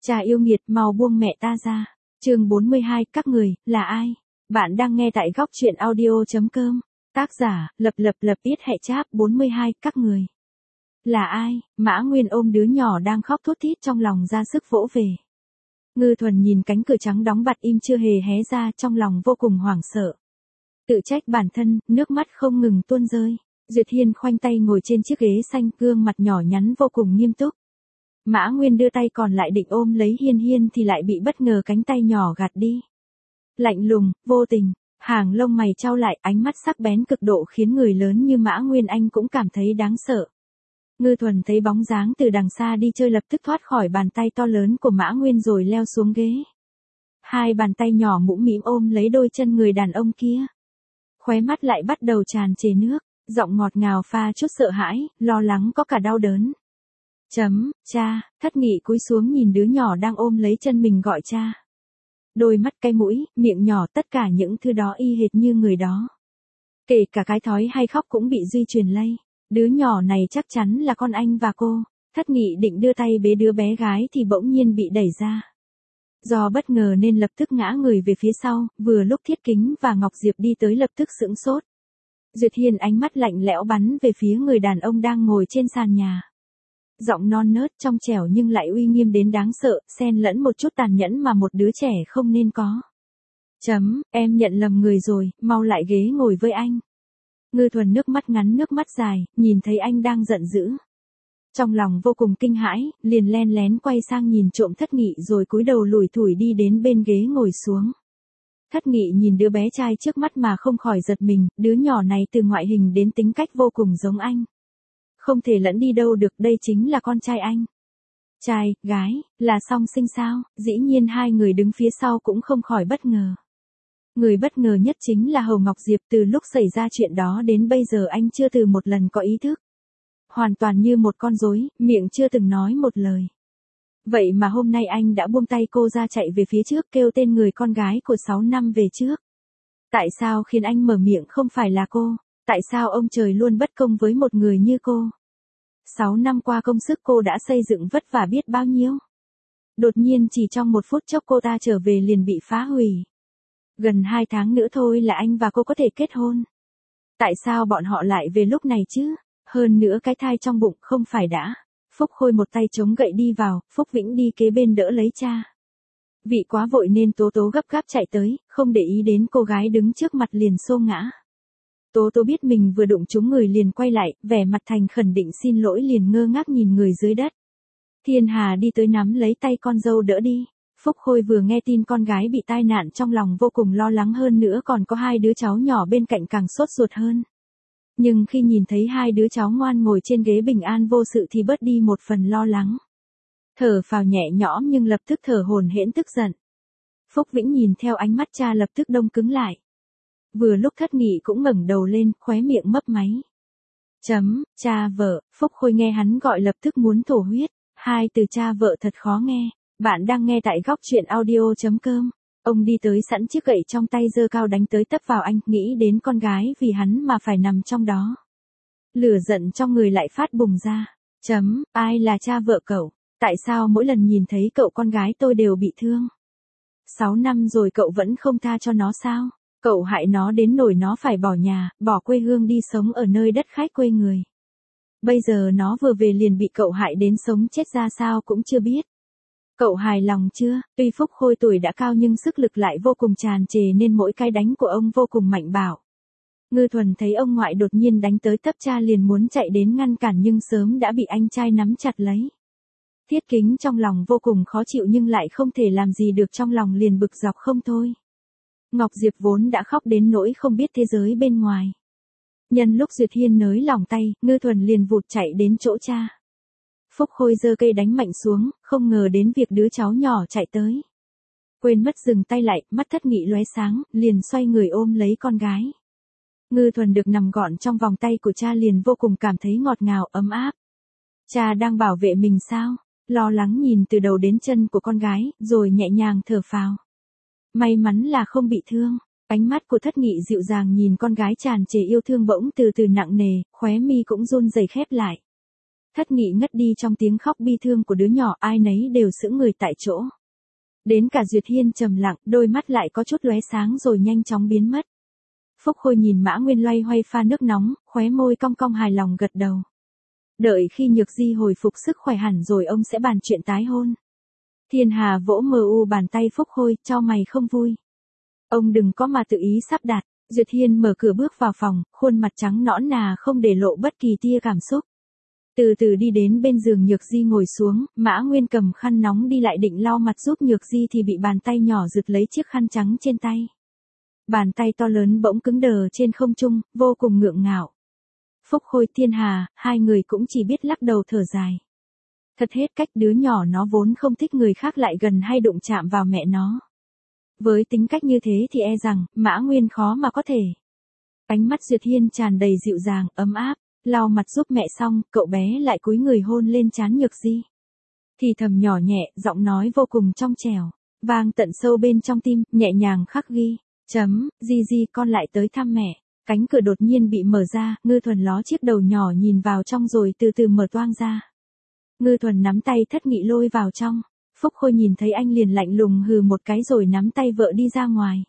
Cha yêu nghiệt, mau buông mẹ ta ra. Chương 42, các người, là ai? Bạn đang nghe tại góc truyện audio.com. Tác giả, lập yết hệ cháp 42, các người. Là ai? Mã Nguyên ôm đứa nhỏ đang khóc thút thít trong lòng ra sức vỗ về. Ngư Thuần nhìn cánh cửa trắng đóng bặt im chưa hề hé ra, trong lòng vô cùng hoảng sợ. Tự trách bản thân, nước mắt không ngừng tuôn rơi. Duyệt Hiên khoanh tay ngồi trên chiếc ghế xanh, gương mặt nhỏ nhắn vô cùng nghiêm túc. Mã Nguyên đưa tay còn lại định ôm lấy Hiên Hiên thì lại bị bất ngờ cánh tay nhỏ gạt đi. Lạnh lùng, vô tình, hàng lông mày chau lại, ánh mắt sắc bén cực độ khiến người lớn như Mã Nguyên Anh cũng cảm thấy đáng sợ. Ngư Thuần thấy bóng dáng từ đằng xa đi chơi lập tức thoát khỏi bàn tay to lớn của Mã Nguyên rồi leo xuống ghế. Hai bàn tay nhỏ mũm mĩm ôm lấy đôi chân người đàn ông kia. Khóe mắt lại bắt đầu tràn trề nước, giọng ngọt ngào pha chút sợ hãi, lo lắng có cả đau đớn. Cha, Thất Nghị cúi xuống nhìn đứa nhỏ đang ôm lấy chân mình gọi cha. Đôi mắt cay mũi, miệng nhỏ, tất cả những thứ đó y hệt như người đó. Kể cả cái thói hay khóc cũng bị di truyền lây. Đứa nhỏ này chắc chắn là con anh và cô. Thất Nghị định đưa tay bế đứa bé gái thì bỗng nhiên bị đẩy ra. Do bất ngờ nên lập tức ngã người về phía sau, vừa lúc Thiết Kính và Ngọc Diệp đi tới lập tức sững sốt. Duyệt Hiên ánh mắt lạnh lẽo bắn về phía người đàn ông đang ngồi trên sàn nhà. Giọng non nớt trong trẻo nhưng lại uy nghiêm đến đáng sợ, xen lẫn một chút tàn nhẫn mà một đứa trẻ không nên có. Em nhận lầm người rồi, mau lại ghế ngồi với anh. Ngư Thuần nước mắt ngắn nước mắt dài, nhìn thấy anh đang giận dữ. Trong lòng vô cùng kinh hãi, liền len lén quay sang nhìn trộm Thất Nghị rồi cúi đầu lủi thủi đi đến bên ghế ngồi xuống. Thất Nghị nhìn đứa bé trai trước mắt mà không khỏi giật mình, đứa nhỏ này từ ngoại hình đến tính cách vô cùng giống anh. Không thể lẫn đi đâu được, đây chính là con trai anh. Trai, gái, là song sinh sao? Dĩ nhiên hai người đứng phía sau cũng không khỏi bất ngờ. Người bất ngờ nhất chính là Hầu Ngọc Diệp, từ lúc xảy ra chuyện đó đến bây giờ anh chưa từ một lần có ý thức. Hoàn toàn như một con rối, miệng chưa từng nói một lời. Vậy mà hôm nay anh đã buông tay cô ra chạy về phía trước kêu tên người con gái của 6 năm về trước. Tại sao khiến anh mở miệng không phải là cô? Tại sao ông trời luôn bất công với một người như cô? 6 năm qua công sức cô đã xây dựng vất vả biết bao nhiêu. Đột nhiên chỉ trong một phút chốc cô ta trở về liền bị phá hủy. Gần 2 tháng nữa thôi là anh và cô có thể kết hôn. Tại sao bọn họ lại về lúc này chứ? Hơn nữa cái thai trong bụng không phải đã. Phúc Khôi một tay chống gậy đi vào, Phúc Vĩnh đi kế bên đỡ lấy cha. Vì quá vội nên Tố Tố gấp gáp chạy tới, không để ý đến cô gái đứng trước mặt liền xô ngã. Tố Tố biết mình vừa đụng trúng người liền quay lại, vẻ mặt thành khẩn định xin lỗi liền ngơ ngác nhìn người dưới đất. Thiên Hà đi tới nắm lấy tay con dâu đỡ đi. Phúc Khôi vừa nghe tin con gái bị tai nạn trong lòng vô cùng lo lắng, hơn nữa còn có 2 đứa cháu nhỏ bên cạnh càng sốt ruột hơn. Nhưng khi nhìn thấy 2 đứa cháu ngoan ngồi trên ghế bình an vô sự thì bớt đi một phần lo lắng. Thở phào nhẹ nhõm nhưng lập tức thở hổn hển tức giận. Phúc Vĩnh nhìn theo ánh mắt cha lập tức đông cứng lại. Vừa lúc Thất Nghị cũng ngẩng đầu lên, khóe miệng mấp máy. Cha vợ, Phúc Khôi nghe hắn gọi lập tức muốn thổ huyết. 2 từ cha vợ thật khó nghe. Bạn đang nghe tại góc truyện audio.com. Ông đi tới sẵn chiếc gậy trong tay giơ cao đánh tới tấp vào anh, nghĩ đến con gái vì hắn mà phải nằm trong đó. Lửa giận trong người lại phát bùng ra. Ai là cha vợ cậu? Tại sao mỗi lần nhìn thấy cậu con gái tôi đều bị thương? 6 năm rồi cậu vẫn không tha cho nó sao? Cậu hại nó đến nỗi nó phải bỏ nhà, bỏ quê hương đi sống ở nơi đất khách quê người. Bây giờ nó vừa về liền bị cậu hại đến sống chết ra sao cũng chưa biết. Cậu hài lòng chưa? Tuy Phúc Khôi tuổi đã cao nhưng sức lực lại vô cùng tràn trề nên mỗi cái đánh của ông vô cùng mạnh bạo. Ngư Thuần thấy ông ngoại đột nhiên đánh tới tấp cha liền muốn chạy đến ngăn cản nhưng sớm đã bị anh trai nắm chặt lấy. Thiết Kính trong lòng vô cùng khó chịu nhưng lại không thể làm gì được, trong lòng liền bực dọc không thôi. Ngọc Diệp vốn đã khóc đến nỗi không biết thế giới bên ngoài. Nhân lúc Duyệt Hiên nới lỏng tay, Ngư Thuần liền vụt chạy đến chỗ cha. Phúc Khôi giơ cây đánh mạnh xuống, không ngờ đến việc đứa cháu nhỏ chạy tới. Quên mất dừng tay lại, mắt Thất Nghị lóe sáng, liền xoay người ôm lấy con gái. Ngư Thuần được nằm gọn trong vòng tay của cha liền vô cùng cảm thấy ngọt ngào, ấm áp. Cha đang bảo vệ mình sao? Lo lắng nhìn từ đầu đến chân của con gái, rồi nhẹ nhàng thở phào. May mắn là không bị thương. Ánh mắt của Thất Nghị dịu dàng nhìn con gái tràn trề yêu thương bỗng từ từ nặng nề, khóe mi cũng run rẩy khép lại. Thất Nghị ngất đi trong tiếng khóc bi thương của đứa nhỏ, ai nấy đều sững người tại chỗ. Đến cả Duyệt Hiên trầm lặng, đôi mắt lại có chút lóe sáng rồi nhanh chóng biến mất. Phúc Khôi nhìn Mã Nguyên loay hoay pha nước nóng, khóe môi cong cong hài lòng gật đầu. Đợi khi Nhược Di hồi phục sức khỏe hẳn rồi ông sẽ bàn chuyện tái hôn. Thiên Hà vỗ mờ u bàn tay Phúc Khôi, cho mày không vui. Ông đừng có mà tự ý sắp đặt. Duyệt Hiên mở cửa bước vào phòng, khuôn mặt trắng nõn nà không để lộ bất kỳ tia cảm xúc. Từ từ đi đến bên giường Nhược Di ngồi xuống, Mã Nguyên cầm khăn nóng đi lại định lau mặt giúp Nhược Di thì bị bàn tay nhỏ giật lấy chiếc khăn trắng trên tay. Bàn tay to lớn bỗng cứng đờ trên không trung, vô cùng ngượng ngạo. Phúc Khôi, Thiên Hà, hai người cũng chỉ biết lắc đầu thở dài. Thật hết cách, đứa nhỏ nó vốn không thích người khác lại gần hay đụng chạm vào mẹ nó. Với tính cách như thế thì e rằng, Mã Nguyên khó mà có thể. Ánh mắt Duyệt Hiên tràn đầy dịu dàng, ấm áp, lau mặt giúp mẹ xong, cậu bé lại cúi người hôn lên trán Nhược Di. Thì thầm nhỏ nhẹ, giọng nói vô cùng trong trẻo, vang tận sâu bên trong tim, nhẹ nhàng khắc ghi. Di con lại tới thăm mẹ. Cánh cửa đột nhiên bị mở ra, Ngư Thuần ló chiếc đầu nhỏ nhìn vào trong rồi từ từ mở toang ra. Ngư Thuần nắm tay Thất Nghị lôi vào trong. Phúc Khôi nhìn thấy anh liền lạnh lùng hừ một cái rồi nắm tay vợ đi ra ngoài.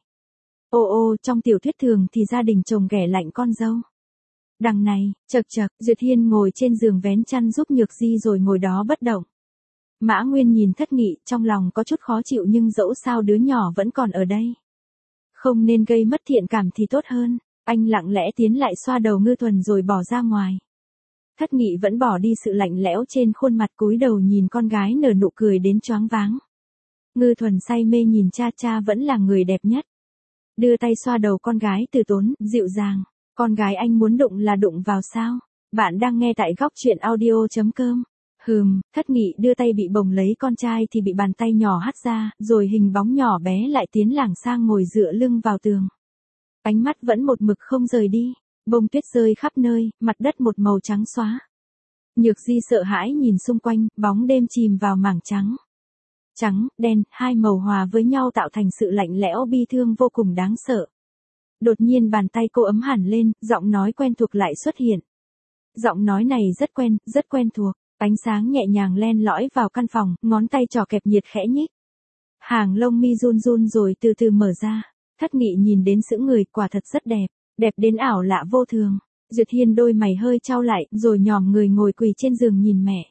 Ô trong tiểu thuyết thường thì gia đình chồng ghẻ lạnh con dâu. Đằng này, chậc, Duyệt Hiên ngồi trên giường vén chăn giúp Nhược Di rồi ngồi đó bất động. Mã Nguyên nhìn Thất Nghị, trong lòng có chút khó chịu nhưng dẫu sao đứa nhỏ vẫn còn ở đây. Không nên gây mất thiện cảm thì tốt hơn. Anh lặng lẽ tiến lại xoa đầu Ngư Thuần rồi bỏ ra ngoài. Thất Nghị vẫn bỏ đi sự lạnh lẽo trên khuôn mặt, cúi đầu nhìn con gái nở nụ cười đến choáng váng. Ngư Thuần say mê nhìn cha vẫn là người đẹp nhất. Đưa tay xoa đầu con gái từ tốn, dịu dàng. Con gái anh muốn đụng là đụng vào sao? Bạn đang nghe tại góc truyện audio.com. Thất Nghị đưa tay bị bồng lấy con trai thì bị bàn tay nhỏ hất ra, rồi hình bóng nhỏ bé lại tiến lảng sang ngồi dựa lưng vào tường. Ánh mắt vẫn một mực không rời đi, bông tuyết rơi khắp nơi, mặt đất một màu trắng xóa. Nhược Di sợ hãi nhìn xung quanh, bóng đêm chìm vào mảng trắng. Trắng, đen, hai màu hòa với nhau tạo thành sự lạnh lẽo bi thương vô cùng đáng sợ. Đột nhiên bàn tay cô ấm hẳn lên, giọng nói quen thuộc lại xuất hiện. Giọng nói này rất quen thuộc, ánh sáng nhẹ nhàng len lỏi vào căn phòng, ngón tay trỏ kẹp nhiệt khẽ nhích. Hàng lông mi run run rồi từ từ mở ra. Thất Nghị nhìn đến sững người, quả thật rất đẹp, đẹp đến ảo lạ vô thường. Duyệt Hiên đôi mày hơi chau lại, rồi nhòm người ngồi quỳ trên giường nhìn mẹ.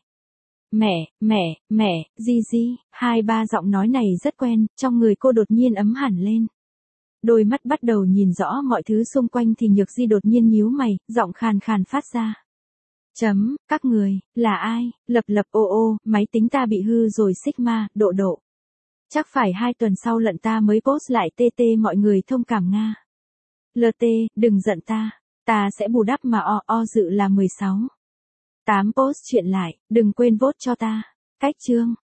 Mẹ, Di, hai ba giọng nói này rất quen, trong người cô đột nhiên ấm hẳn lên. Đôi mắt bắt đầu nhìn rõ mọi thứ xung quanh thì Nhược Di đột nhiên nhíu mày, giọng khàn khàn phát ra. Các người, là ai? Lập máy tính ta bị hư rồi Sigma, độ. Chắc phải 2 tuần sau lận ta mới post lại TT, mọi người thông cảm Nga. LT, đừng giận ta sẽ bù đắp mà dự là 16. 8 post chuyện lại, đừng quên vote cho ta. Cách chương.